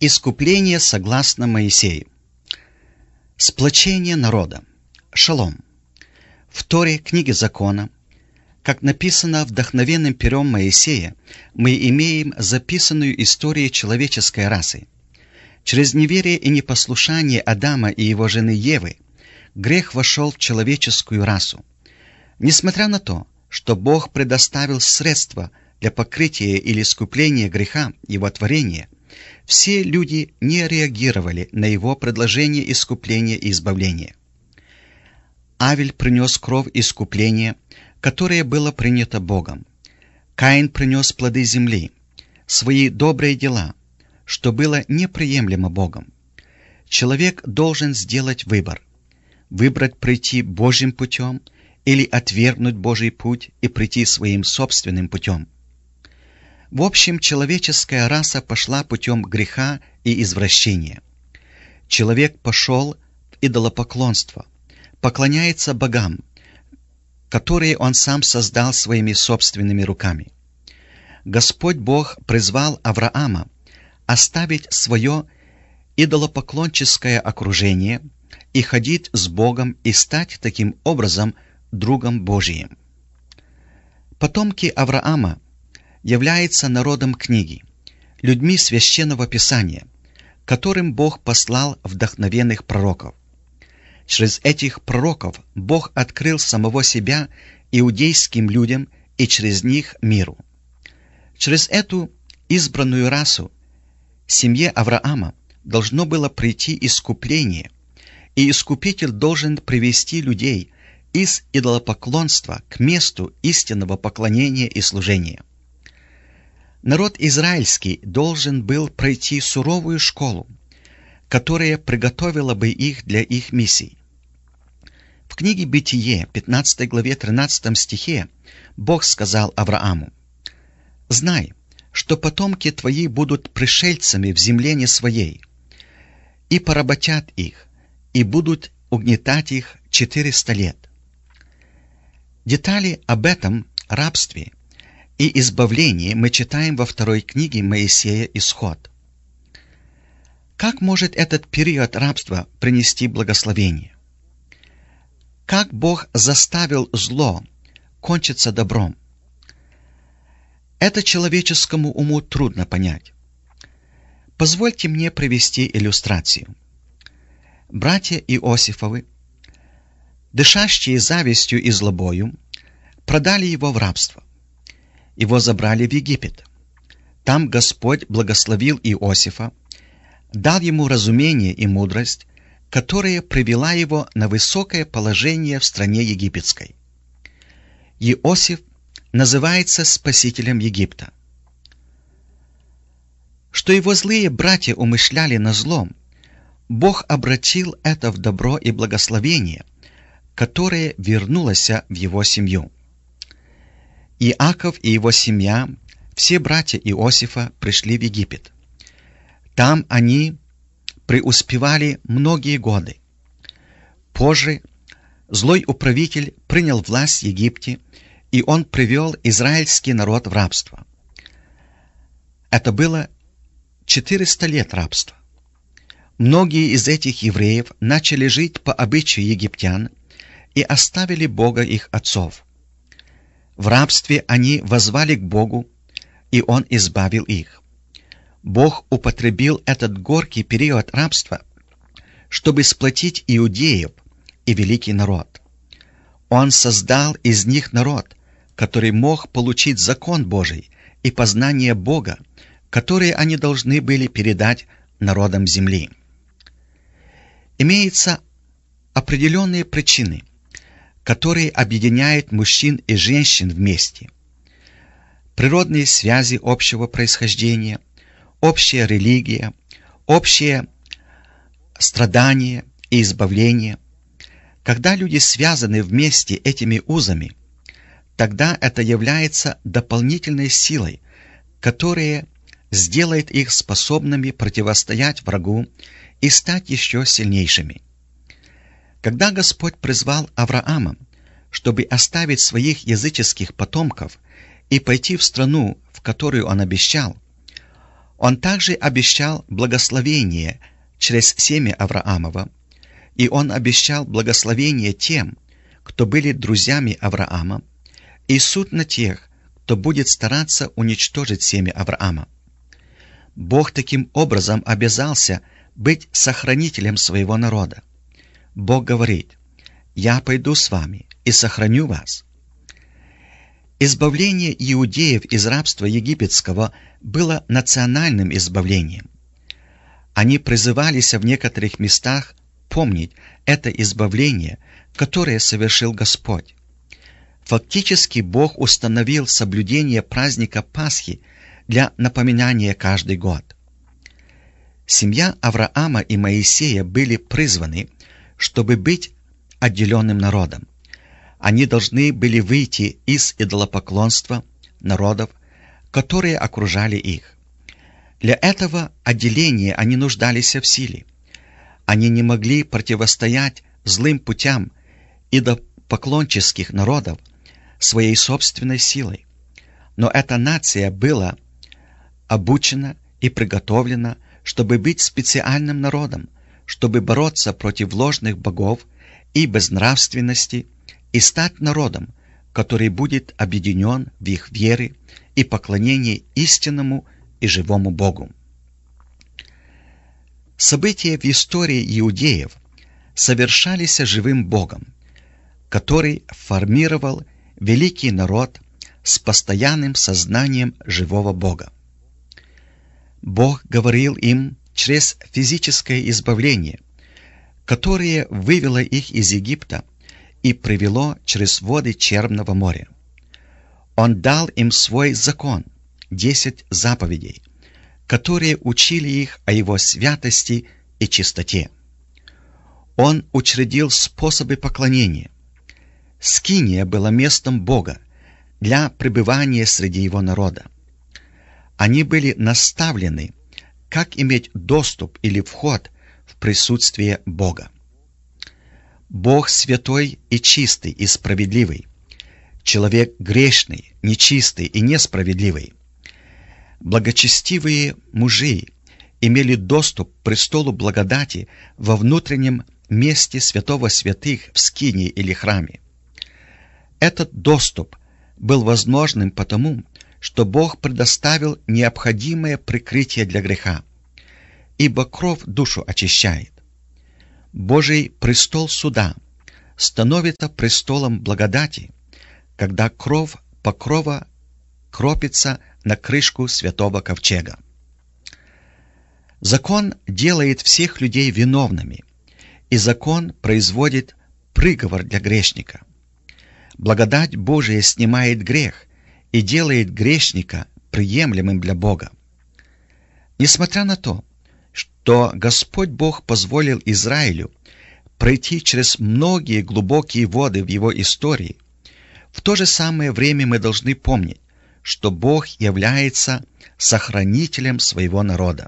Искупление согласно Моисею. Сплочение народа. Шалом. В Торе, книге закона, как написано вдохновенным пером Моисея, мы имеем записанную историю человеческой расы. Через неверие и непослушание Адама и его жены Евы грех вошел в человеческую расу. Несмотря на то, что Бог предоставил средства для покрытия или искупления греха его творения, все люди не реагировали на его предложение искупления и избавления. Авель принес кровь искупления, которое было принято Богом. Каин принес плоды земли, свои добрые дела, что было неприемлемо Богом. Человек должен сделать выбор. Выбрать прийти Божьим путем или отвергнуть Божий путь и прийти своим собственным путем. В общем, человеческая раса пошла путем греха и извращения. Человек пошел в идолопоклонство, поклоняется богам, которые он сам создал своими собственными руками. Господь Бог призвал Авраама оставить свое идолопоклонческое окружение и ходить с Богом и стать таким образом другом Божиим. Потомки Авраама являются народом книги, людьми священного писания, которым Бог послал вдохновенных пророков. Через этих пророков Бог открыл самого себя иудейским людям и через них миру. Через эту избранную расу семье Авраама должно было прийти искупление, и искупитель должен привести людей из идолопоклонства к месту истинного поклонения и служения. Народ израильский должен был пройти суровую школу, которая приготовила бы их для их миссий. В книге Бытие, 15 главе 13 стихе, Бог сказал Аврааму: «Знай, что потомки твои будут пришельцами в земле не своей, и поработят их, и будут угнетать их 400 лет». Детали об этом рабстве и избавлении мы читаем во второй книге Моисея «Исход». Как может этот период рабства принести благословение? Как Бог заставил зло кончиться добром? Это человеческому уму трудно понять. Позвольте мне привести иллюстрацию. Братья Иосифовы, дышащие завистью и злобою, продали его в рабство. Его забрали в Египет. Там Господь благословил Иосифа, дал ему разумение и мудрость, которая привела его на высокое положение в стране египетской. Иосиф называется спасителем Египта. Что его злые братья умышляли на злом, Бог обратил это в добро и благословение, которое вернулось в его семью. Иаков и его семья, все братья Иосифа, пришли в Египет. Там они преуспевали многие годы. Позже злой управитель принял власть в Египте, и он привел израильский народ в рабство. Это было 400 лет рабства. Многие из этих евреев начали жить по обычаю египтян и оставили Бога их отцов. В рабстве они воззвали к Богу, и Он избавил их. Бог употребил этот горький период рабства, чтобы сплотить иудеев и великий народ. Он создал из них народ, который мог получить закон Божий и познание Бога, которые они должны были передать народам земли. Имеются определенные причины, которые объединяют мужчин и женщин вместе. Природные связи общего происхождения, общая религия, общее страдание и избавление. Когда люди связаны вместе этими узами, тогда это является дополнительной силой, которая сделает их способными противостоять врагу и стать еще сильнейшими. Когда Господь призвал Авраама, чтобы оставить своих языческих потомков и пойти в страну, в которую Он обещал, Он также обещал благословение через семя Авраамова, и он обещал благословение тем, кто были друзьями Авраама, и суд на тех, кто будет стараться уничтожить семя Авраама. Бог таким образом обязался быть сохранителем своего народа. Бог говорит: «Я пойду с вами и сохраню вас». Избавление иудеев из рабства египетского было национальным избавлением. Они призывались в некоторых местах помнить это избавление, которое совершил Господь. Фактически Бог установил соблюдение праздника Пасхи для напоминания каждый год. Семья Авраама и Моисея были призваны, чтобы быть отделенным народом. Они должны были выйти из идолопоклонства народов, которые окружали их. Для этого отделения они нуждались в силе. Они не могли противостоять злым путям идолопоклонческих народов своей собственной силой. Но эта нация была обучена и приготовлена, чтобы быть специальным народом, чтобы бороться против ложных богов и безнравственности и стать народом, который будет объединен в их вере и поклонении истинному и живому Богу. События в истории иудеев совершались живым Богом, который формировал великий народ с постоянным сознанием живого Бога. Бог говорил им через физическое избавление, которое вывело их из Египта и привело через воды Черного моря. Он дал им свой закон, 10 заповедей, которые учили их о Его святости и чистоте. Он учредил способы поклонения. Скиния была местом Бога для пребывания среди Его народа. Они были наставлены, как иметь доступ или вход в присутствие Бога. Бог святой и чистый и справедливый. Человек грешный, нечистый и несправедливый. Благочестивые мужи имели доступ к престолу благодати во внутреннем месте святого святых в скинии или храме. Этот доступ был возможным потому, что Бог предоставил необходимое прикрытие для греха, ибо кровь душу очищает. Божий престол суда становится престолом благодати, когда кровь покрова кропится на крышку святого ковчега. Закон делает всех людей виновными, и закон производит приговор для грешника. Благодать Божия снимает грех и делает грешника приемлемым для Бога. Несмотря на то, что Господь Бог позволил Израилю пройти через многие глубокие воды в его истории, в то же самое время мы должны помнить, что Бог является сохранителем своего народа.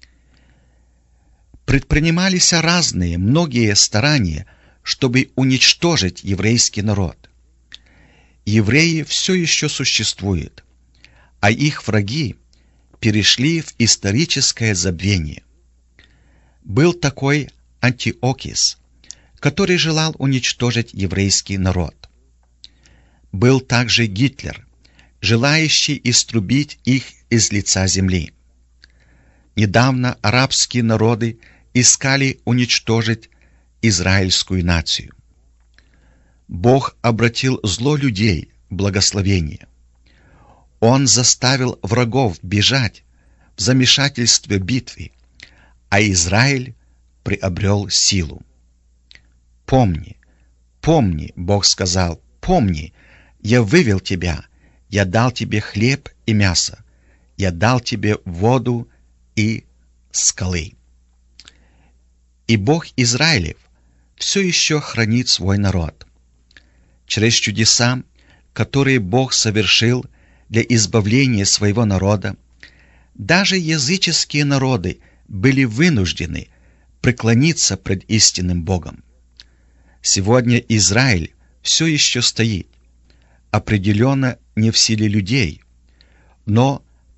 Предпринимались разные, многие старания, чтобы уничтожить еврейский народ. Евреи все еще существуют, а их враги перешли в историческое забвение. Был такой Антиохис, который желал уничтожить еврейский народ. Был также Гитлер, желающий истребить их из лица земли. Недавно арабские народы искали уничтожить израильскую нацию. Бог обратил зло людей в благословение. Он заставил врагов бежать в замешательстве битвы, а Израиль приобрел силу. «Помни, помни, — Бог сказал, — помни, я вывел тебя, я дал тебе хлеб и мясо, я дал тебе воду и скалы». И Бог Израилев все еще хранит свой народ. Через чудеса, которые Бог совершил для избавления своего народа, даже языческие народы были вынуждены преклониться пред истинным Богом. Сегодня Израиль все еще стоит, определенно не в силе людей, но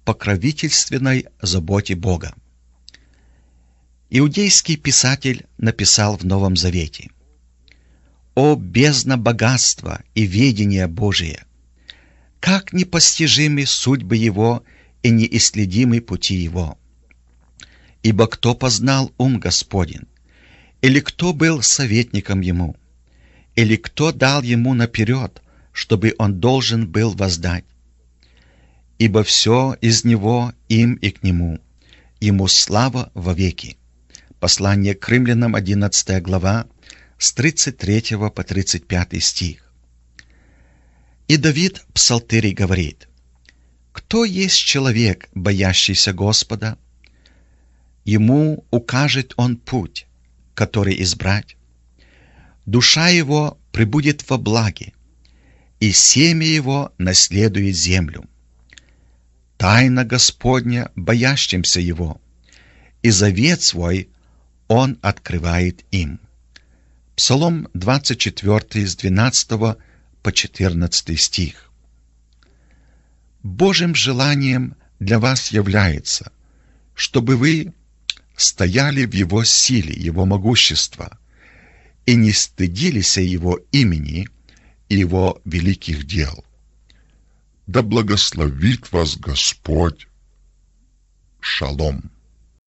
покровительственной заботе Бога. Иудейский писатель написал в Новом Завете: «О бездна богатства и ведения Божия! Как непостижимы судьбы Его и неисследимы пути Его! Ибо кто познал ум Господень? Или кто был советником Ему? Или кто дал Ему наперед, чтобы Он должен был воздать? Ибо все из Него, им и к Нему, Ему слава вовеки». Послание к Римлянам, 11 глава, с 33 по 35 стих. И Давид в Псалтире говорит: «Кто есть человек, боящийся Господа? Ему укажет Он путь, который избрать. Душа его пребудет во благе, и семя его наследует землю. Тайна Господня боящимся Его, и завет свой Он открывает им». Псалом 24 с 12 по 14 стих. Божьим желанием для вас является, чтобы вы стояли в Его силе, Его могущества, и не стыдились Его имени и Его великих дел. Да благословит вас Господь. Шалом.